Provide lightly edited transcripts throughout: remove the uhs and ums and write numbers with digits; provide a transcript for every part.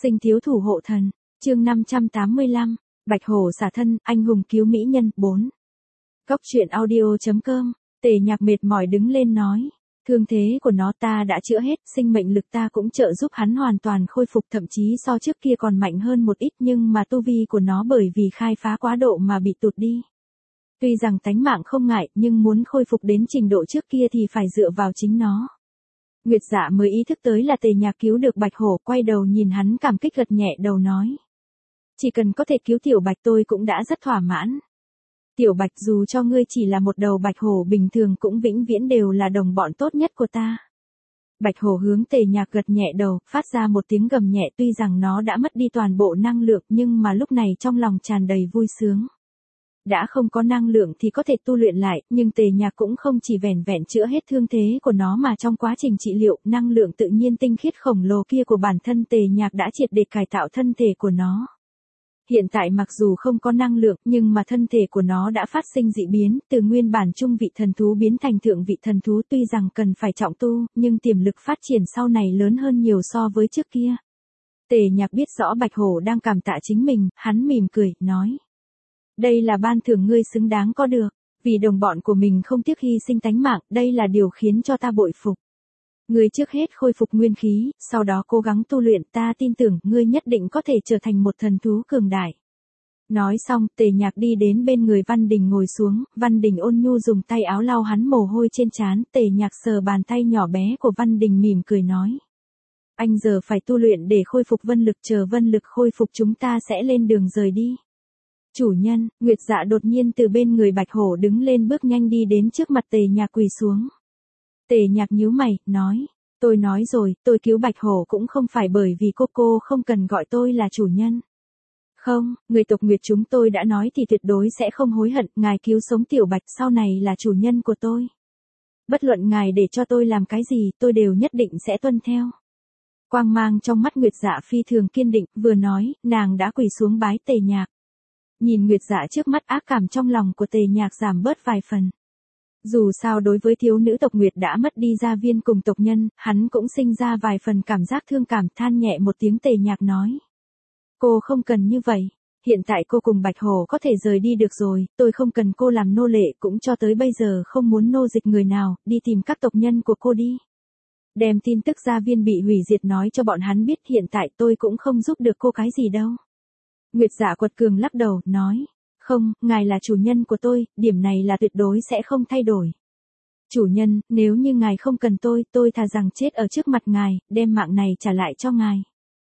Sinh thiếu thủ hộ thần, chương 585, Bạch Hổ xả thân, anh hùng cứu mỹ nhân, 4. Góc truyện audio.com, Tề Nhạc mệt mỏi đứng lên nói. Thương thế của nó ta đã chữa hết, sinh mệnh lực ta cũng trợ giúp hắn hoàn toàn khôi phục, thậm chí so trước kia còn mạnh hơn một ít, nhưng mà tu vi của nó bởi vì khai phá quá độ mà bị tụt đi. Tuy rằng tánh mạng không ngại, nhưng muốn khôi phục đến trình độ trước kia thì phải dựa vào chính nó. Nguyệt Dạ mới ý thức tới là Tề Nhạc cứu được Bạch Hổ, quay đầu nhìn hắn cảm kích gật nhẹ đầu nói. Chỉ cần có thể cứu Tiểu Bạch tôi cũng đã rất thỏa mãn. Tiểu Bạch, dù cho ngươi chỉ là một đầu bạch hổ bình thường cũng vĩnh viễn đều là đồng bọn tốt nhất của ta. Bạch Hổ hướng Tề Nhạc gật nhẹ đầu, phát ra một tiếng gầm nhẹ, tuy rằng nó đã mất đi toàn bộ năng lượng nhưng mà lúc này trong lòng tràn đầy vui sướng. Đã không có năng lượng thì có thể tu luyện lại, nhưng Tề Nhạc cũng không chỉ vẻn vẹn chữa hết thương thế của nó mà trong quá trình trị liệu, năng lượng tự nhiên tinh khiết khổng lồ kia của bản thân Tề Nhạc đã triệt để cải tạo thân thể của nó. Hiện tại mặc dù không có năng lượng, nhưng mà thân thể của nó đã phát sinh dị biến, từ nguyên bản trung vị thần thú biến thành thượng vị thần thú, tuy rằng cần phải trọng tu, nhưng tiềm lực phát triển sau này lớn hơn nhiều so với trước kia. Tề Nhạc biết rõ Bạch Hổ đang cảm tạ chính mình, hắn mỉm cười, nói. Đây là ban thưởng ngươi xứng đáng có được, vì đồng bọn của mình không tiếc hy sinh tánh mạng, đây là điều khiến cho ta bội phục. Ngươi trước hết khôi phục nguyên khí, sau đó cố gắng tu luyện, ta tin tưởng ngươi nhất định có thể trở thành một thần thú cường đại. Nói xong, Tề Nhạc đi đến bên người Văn Đình ngồi xuống, Văn Đình ôn nhu dùng tay áo lau hắn mồ hôi trên trán, Tề Nhạc sờ bàn tay nhỏ bé của Văn Đình mỉm cười nói. Anh giờ phải tu luyện để khôi phục vân lực, chờ vân lực khôi phục chúng ta sẽ lên đường rời đi. Chủ nhân, Nguyệt Dạ đột nhiên từ bên người Bạch Hổ đứng lên, bước nhanh đi đến trước mặt Tề Nhạc quỳ xuống. Tề Nhạc nhíu mày, nói, tôi nói rồi, tôi cứu Bạch Hổ cũng không phải bởi vì cô không cần gọi tôi là chủ nhân. Không, người tộc Nguyệt chúng tôi đã nói thì tuyệt đối sẽ không hối hận, ngài cứu sống Tiểu Bạch sau này là chủ nhân của tôi. Bất luận ngài để cho tôi làm cái gì, tôi đều nhất định sẽ tuân theo. Quang mang trong mắt Nguyệt Dạ phi thường kiên định, vừa nói, nàng đã quỳ xuống bái Tề Nhạc. Nhìn Nguyệt Dạ trước mắt, ác cảm trong lòng của Tề Nhạc giảm bớt vài phần. Dù sao đối với thiếu nữ tộc Nguyệt đã mất đi gia viên cùng tộc nhân, hắn cũng sinh ra vài phần cảm giác thương cảm, than nhẹ một tiếng. Tề Nhạc nói. Cô không cần như vậy, hiện tại cô cùng Bạch Hổ có thể rời đi được rồi, tôi không cần cô làm nô lệ, cũng cho tới bây giờ không muốn nô dịch người nào, đi tìm các tộc nhân của cô đi. Đem tin tức gia viên bị hủy diệt nói cho bọn hắn biết, hiện tại tôi cũng không giúp được cô cái gì đâu. Nguyệt Dạ quật cường lắc đầu, nói. Không, ngài là chủ nhân của tôi, điểm này là tuyệt đối sẽ không thay đổi. Chủ nhân, nếu như ngài không cần tôi thà rằng chết ở trước mặt ngài, đem mạng này trả lại cho ngài.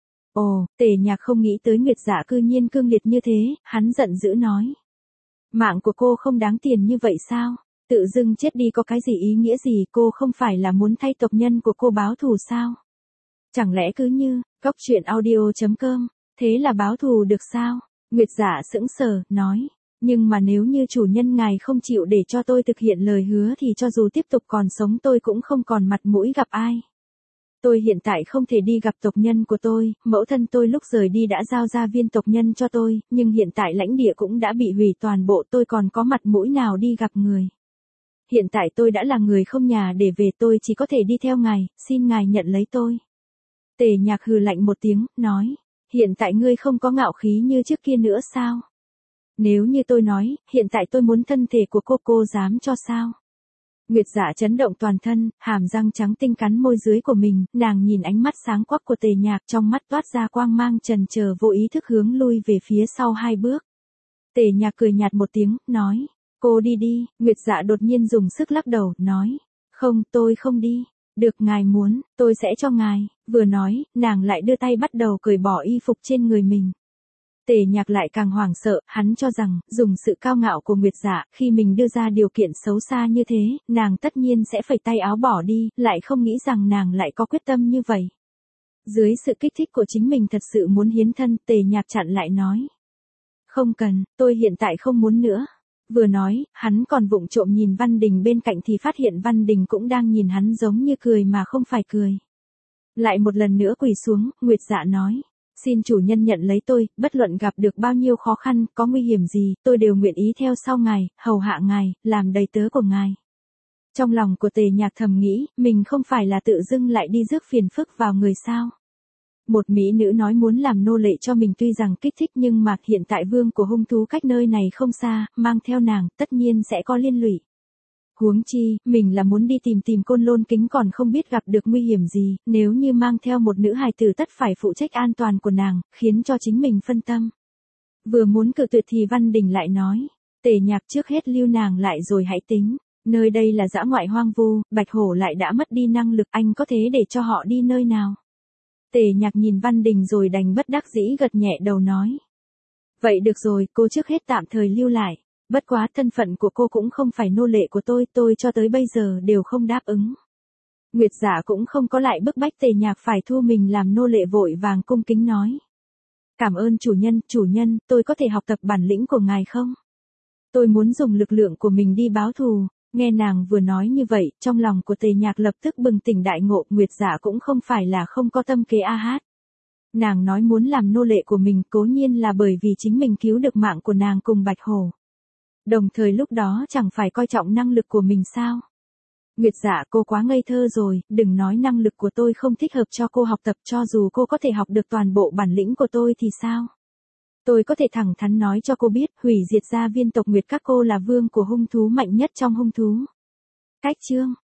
Ồ, Tề Nhạc không nghĩ tới Nguyệt Dạ cư nhiên cương liệt như thế, hắn giận dữ nói. Mạng của cô không đáng tiền như vậy sao? Tự dưng chết đi có cái gì ý nghĩa gì, cô không phải là muốn thay tộc nhân của cô báo thù sao? Chẳng lẽ cứ như, góc truyện audio.com, thế là báo thù được sao? Nguyệt Dạ sững sờ, nói. Nhưng mà nếu như chủ nhân ngài không chịu để cho tôi thực hiện lời hứa thì cho dù tiếp tục còn sống tôi cũng không còn mặt mũi gặp ai. Tôi hiện tại không thể đi gặp tộc nhân của tôi, mẫu thân tôi lúc rời đi đã giao gia viên tộc nhân cho tôi, nhưng hiện tại lãnh địa cũng đã bị hủy toàn bộ, tôi còn có mặt mũi nào đi gặp người. Hiện tại tôi đã là người không nhà để về, tôi chỉ có thể đi theo ngài, xin ngài nhận lấy tôi. Tề Nhạc hừ lạnh một tiếng, nói. Hiện tại ngươi không có ngạo khí như trước kia nữa sao? Nếu như tôi nói, hiện tại tôi muốn thân thể của cô dám cho sao? Nguyệt Dạ chấn động toàn thân, hàm răng trắng tinh cắn môi dưới của mình, nàng nhìn ánh mắt sáng quắc của Tề Nhạc, trong mắt toát ra quang mang, chần chờ vô ý thức hướng lui về phía sau 2 bước. Tề Nhạc cười nhạt một tiếng, nói, cô đi đi. Nguyệt Dạ đột nhiên dùng sức lắc đầu, nói, không, tôi không đi. Được, ngài muốn, tôi sẽ cho ngài. Vừa nói, nàng lại đưa tay bắt đầu cởi bỏ y phục trên người mình. Tề Nhạc lại càng hoảng sợ, hắn cho rằng, dùng sự cao ngạo của Nguyệt Dạ, khi mình đưa ra điều kiện xấu xa như thế, nàng tất nhiên sẽ phẩy tay áo bỏ đi, lại không nghĩ rằng nàng lại có quyết tâm như vậy. Dưới sự kích thích của chính mình thật sự muốn hiến thân, Tề Nhạc chặn lại nói. Không cần, tôi hiện tại không muốn nữa. Vừa nói, hắn còn vụng trộm nhìn Văn Đình bên cạnh thì phát hiện Văn Đình cũng đang nhìn hắn giống như cười mà không phải cười. Lại một lần nữa quỳ xuống, Nguyệt Dạ nói. Xin chủ nhân nhận lấy tôi, bất luận gặp được bao nhiêu khó khăn, có nguy hiểm gì, tôi đều nguyện ý theo sau ngài, hầu hạ ngài, làm đầy tớ của ngài. Trong lòng của Tề Nhạc thầm nghĩ, mình không phải là tự dưng lại đi rước phiền phức vào người sao. Một mỹ nữ nói muốn làm nô lệ cho mình tuy rằng kích thích nhưng mà hiện tại vương của hung thú cách nơi này không xa, mang theo nàng, tất nhiên sẽ có liên lụy. Huống chi, mình là muốn đi tìm Côn Lôn Kính còn không biết gặp được nguy hiểm gì, nếu như mang theo một nữ hài tử tất phải phụ trách an toàn của nàng, khiến cho chính mình phân tâm. Vừa muốn cự tuyệt thì Văn Đình lại nói, Tề Nhạc trước hết lưu nàng lại rồi hãy tính, nơi đây là dã ngoại hoang vu, Bạch Hổ lại đã mất đi năng lực, anh có thế để cho họ đi nơi nào? Tề Nhạc nhìn Văn Đình rồi đành bất đắc dĩ gật nhẹ đầu nói. Vậy được rồi, cô trước hết tạm thời lưu lại. Bất quá thân phận của cô cũng không phải nô lệ của tôi cho tới bây giờ đều không đáp ứng. Nguyệt Giả cũng không có lại bức bách Tề Nhạc phải thu mình làm nô lệ, vội vàng cung kính nói. Cảm ơn chủ nhân, tôi có thể học tập bản lĩnh của ngài không? Tôi muốn dùng lực lượng của mình đi báo thù. Nghe nàng vừa nói như vậy, trong lòng của Tề Nhạc lập tức bừng tỉnh đại ngộ, Nguyệt Giả cũng không phải là không có tâm kế a hát. Nàng nói muốn làm nô lệ của mình cố nhiên là bởi vì chính mình cứu được mạng của nàng cùng Bạch Hổ. Đồng thời lúc đó chẳng phải coi trọng năng lực của mình sao? Nguyệt Dạ, cô quá ngây thơ rồi, đừng nói năng lực của tôi không thích hợp cho cô học tập, cho dù cô có thể học được toàn bộ bản lĩnh của tôi thì sao? Tôi có thể thẳng thắn nói cho cô biết, hủy diệt gia viên tộc Nguyệt các cô là vương của hung thú mạnh nhất trong hung thú. Cách chương